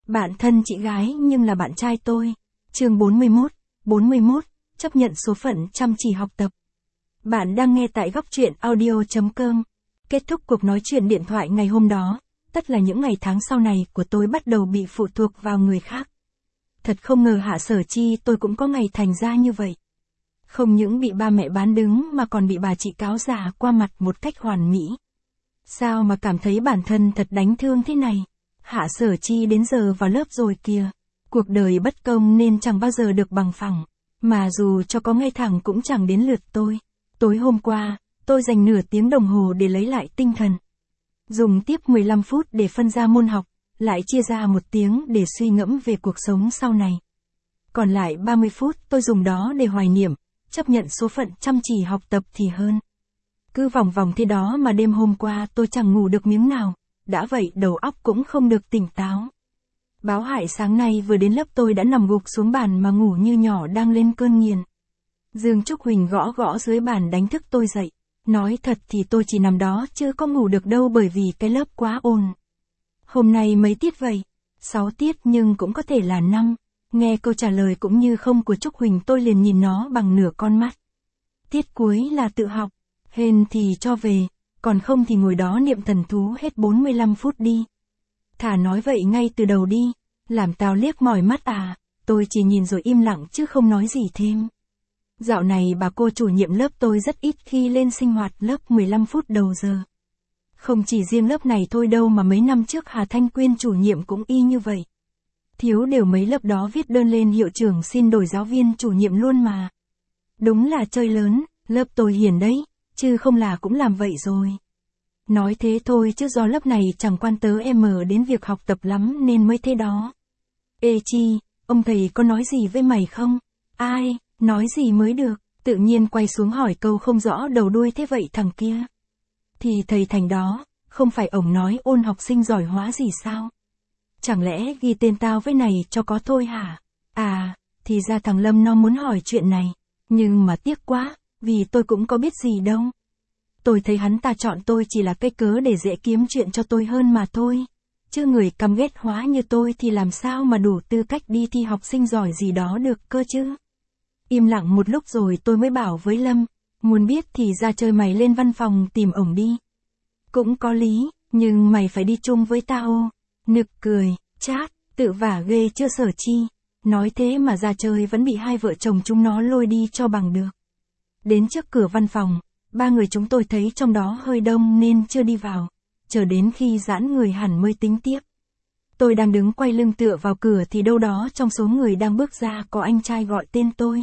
Bạn thân chị gái nhưng là bạn trai tôi. Chương 41, chấp nhận số phận chăm chỉ học tập. Bạn đang nghe tại góc truyện audio.com. Kết thúc cuộc nói chuyện điện thoại ngày hôm đó, tất là những ngày tháng sau này của tôi bắt đầu bị phụ thuộc vào người khác. Thật không ngờ Hạ Sở Chi tôi cũng có ngày thành ra như vậy. Không những bị ba mẹ bán đứng mà còn bị bà chị cáo già qua mặt một cách hoàn mỹ. Sao mà cảm thấy bản thân thật đáng thương thế này? Hạ Sở Chi đến giờ vào lớp rồi kìa. Cuộc đời bất công nên chẳng bao giờ được bằng phẳng. Mà dù cho có ngay thẳng cũng chẳng đến lượt tôi. Tối hôm qua, tôi dành nửa tiếng đồng hồ để lấy lại tinh thần. Dùng tiếp 15 phút để phân ra môn học, lại chia ra 1 tiếng để suy ngẫm về cuộc sống sau này. Còn lại 30 phút tôi dùng đó để hoài niệm, chấp nhận số phận chăm chỉ học tập thì hơn. Cứ vòng vòng thế đó mà đêm hôm qua tôi chẳng ngủ được miếng nào, đã vậy đầu óc cũng không được tỉnh táo. Báo hại sáng nay vừa đến lớp tôi đã nằm gục xuống bàn mà ngủ như nhỏ đang lên cơn nghiền. Dương Trúc Huỳnh gõ gõ dưới bàn đánh thức tôi dậy. Nói thật thì tôi chỉ nằm đó chứ có ngủ được đâu bởi vì cái lớp quá ồn. Hôm nay mấy tiết vậy? 6 tiết nhưng cũng có thể là 5. Nghe câu trả lời cũng như không của Trúc Huỳnh tôi liền nhìn nó bằng nửa con mắt. Tiết cuối là tự học. Hên thì cho về, còn không thì ngồi đó niệm thần thú hết 45 phút đi. Thà nói vậy ngay từ đầu đi, làm tao liếc mỏi mắt à, tôi chỉ nhìn rồi im lặng chứ không nói gì thêm. Dạo này bà cô chủ nhiệm lớp tôi rất ít khi lên sinh hoạt lớp 15 phút đầu giờ. Không chỉ riêng lớp này thôi đâu mà mấy năm trước Hà Thanh Quyên chủ nhiệm cũng y như vậy. Thiếu đều mấy lớp đó viết đơn lên hiệu trưởng xin đổi giáo viên chủ nhiệm luôn mà. Đúng là chơi lớn, lớp tôi hiền đấy, chứ không là cũng làm vậy rồi. Nói thế thôi chứ do lớp này chẳng quan tớ em đến việc học tập lắm nên mới thế đó. Ê Chi, ông thầy có nói gì với mày không? Ai, nói gì mới được, tự nhiên quay xuống hỏi câu không rõ đầu đuôi thế vậy thằng kia. Thì thầy Thành đó, không phải ổng nói ôn học sinh giỏi hóa gì sao? Chẳng lẽ ghi tên tao với này cho có thôi hả? À, thì ra thằng Lâm nó muốn hỏi chuyện này, nhưng mà tiếc quá, vì tôi cũng có biết gì đâu. Tôi thấy hắn ta chọn tôi chỉ là cái cớ để dễ kiếm chuyện cho tôi hơn mà thôi. Chứ người căm ghét hóa như tôi thì làm sao mà đủ tư cách đi thi học sinh giỏi gì đó được cơ chứ. Im lặng một lúc rồi tôi mới bảo với Lâm, muốn biết thì ra chơi mày lên văn phòng tìm ổng đi. Cũng có lý, nhưng mày phải đi chung với tao. Nực cười, chát, tự vả ghê chưa Sở Chi. Nói thế mà ra chơi vẫn bị hai vợ chồng chúng nó lôi đi cho bằng được. Đến trước cửa văn phòng, 3 người chúng tôi thấy trong đó hơi đông nên chưa đi vào, chờ đến khi giãn người hẳn mới tính tiếp. Tôi đang đứng quay lưng tựa vào cửa thì đâu đó trong số người đang bước ra có anh trai gọi tên tôi.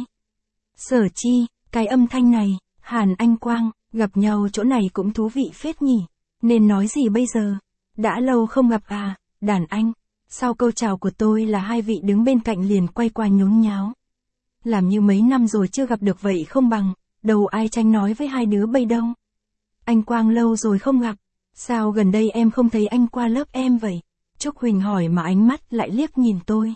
Sở Chi, cái âm thanh này, Hàn Anh Quang, gặp nhau chỗ này cũng thú vị phết nhỉ, nên nói gì bây giờ? Đã lâu không gặp à, đàn anh. Sau câu chào của tôi là hai vị đứng bên cạnh liền quay qua nhốn nháo. Làm như mấy năm rồi chưa gặp được vậy không bằng, đâu ai tranh nói với hai đứa bây đâu. Anh Quang lâu rồi không gặp, sao gần đây em không thấy anh qua lớp em vậy? Trúc Huỳnh hỏi mà ánh mắt lại liếc nhìn tôi.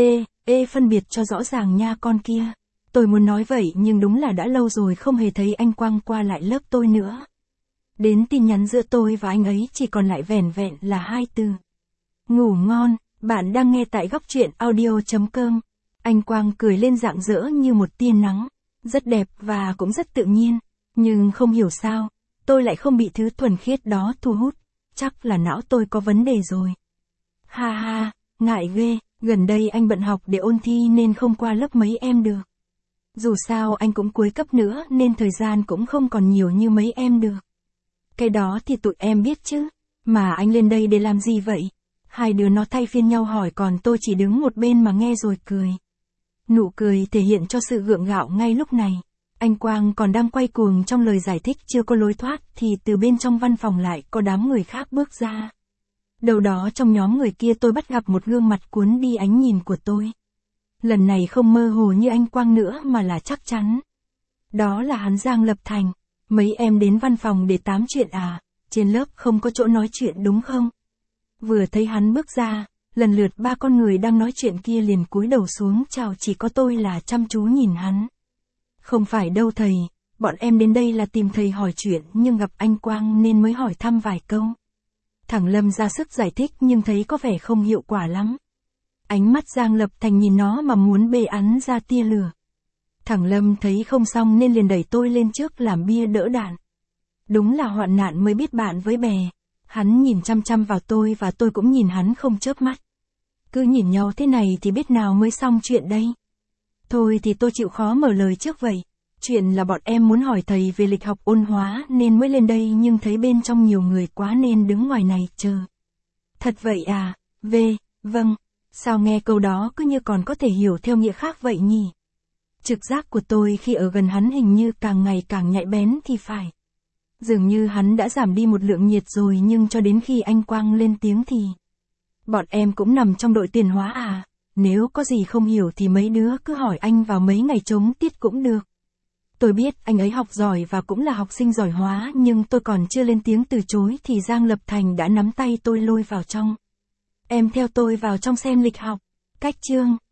Ê, phân biệt cho rõ ràng nha con kia. Tôi muốn nói vậy nhưng đúng là đã lâu rồi không hề thấy anh Quang qua lại lớp tôi nữa. Đến tin nhắn giữa tôi và anh ấy chỉ còn lại vẻn vẹn là 2 từ. Ngủ ngon, bạn đang nghe tại góc truyện audio.com. Anh Quang cười lên rạng rỡ như một tia nắng. Rất đẹp và cũng rất tự nhiên. Nhưng không hiểu sao, tôi lại không bị thứ thuần khiết đó thu hút. Chắc là não tôi có vấn đề rồi. Ha ha, ngại ghê, gần đây anh bận học để ôn thi nên không qua lớp mấy em được. Dù sao anh cũng cuối cấp nữa nên thời gian cũng không còn nhiều như mấy em được. Cái đó thì tụi em biết chứ, mà anh lên đây để làm gì vậy? Hai đứa nó thay phiên nhau hỏi còn tôi chỉ đứng một bên mà nghe rồi cười. Nụ cười thể hiện cho sự gượng gạo ngay lúc này. Anh Quang còn đang quay cuồng trong lời giải thích chưa có lối thoát thì từ bên trong văn phòng lại có đám người khác bước ra. Đầu đó trong nhóm người kia tôi bắt gặp một gương mặt cuốn đi ánh nhìn của tôi. Lần này không mơ hồ như anh Quang nữa mà là chắc chắn. Đó là hắn Giang Lập Thành. Mấy em đến văn phòng để tám chuyện à, trên lớp không có chỗ nói chuyện đúng không? Vừa thấy hắn bước ra, lần lượt 3 con người đang nói chuyện kia liền cúi đầu xuống chào, chỉ có tôi là chăm chú nhìn hắn. Không phải đâu thầy, bọn em đến đây là tìm thầy hỏi chuyện nhưng gặp anh Quang nên mới hỏi thăm vài câu. Thằng Lâm ra sức giải thích nhưng thấy có vẻ không hiệu quả lắm. Ánh mắt Giang Lập Thành nhìn nó mà muốn bê ắn ra tia lửa. Thằng Lâm thấy không xong nên liền đẩy tôi lên trước làm bia đỡ đạn. Đúng là hoạn nạn mới biết bạn với bè. Hắn nhìn chăm chăm vào tôi và tôi cũng nhìn hắn không chớp mắt. Cứ nhìn nhau thế này thì biết nào mới xong chuyện đây. Thôi thì tôi chịu khó mở lời trước vậy. Chuyện là bọn em muốn hỏi thầy về lịch học ôn hóa nên mới lên đây nhưng thấy bên trong nhiều người quá nên đứng ngoài này chờ. Thật vậy à? Vâng. Sao nghe câu đó cứ như còn có thể hiểu theo nghĩa khác vậy nhỉ? Trực giác của tôi khi ở gần hắn hình như càng ngày càng nhạy bén thì phải. Dường như hắn đã giảm đi một lượng nhiệt rồi nhưng cho đến khi anh Quang lên tiếng thì... Bọn em cũng nằm trong đội tiền hóa à? Nếu có gì không hiểu thì mấy đứa cứ hỏi anh vào mấy ngày trống tiết cũng được. Tôi biết anh ấy học giỏi và cũng là học sinh giỏi hóa nhưng tôi còn chưa lên tiếng từ chối thì Giang Lập Thành đã nắm tay tôi lôi vào trong. Em theo tôi vào trong xem lịch học. Cách chương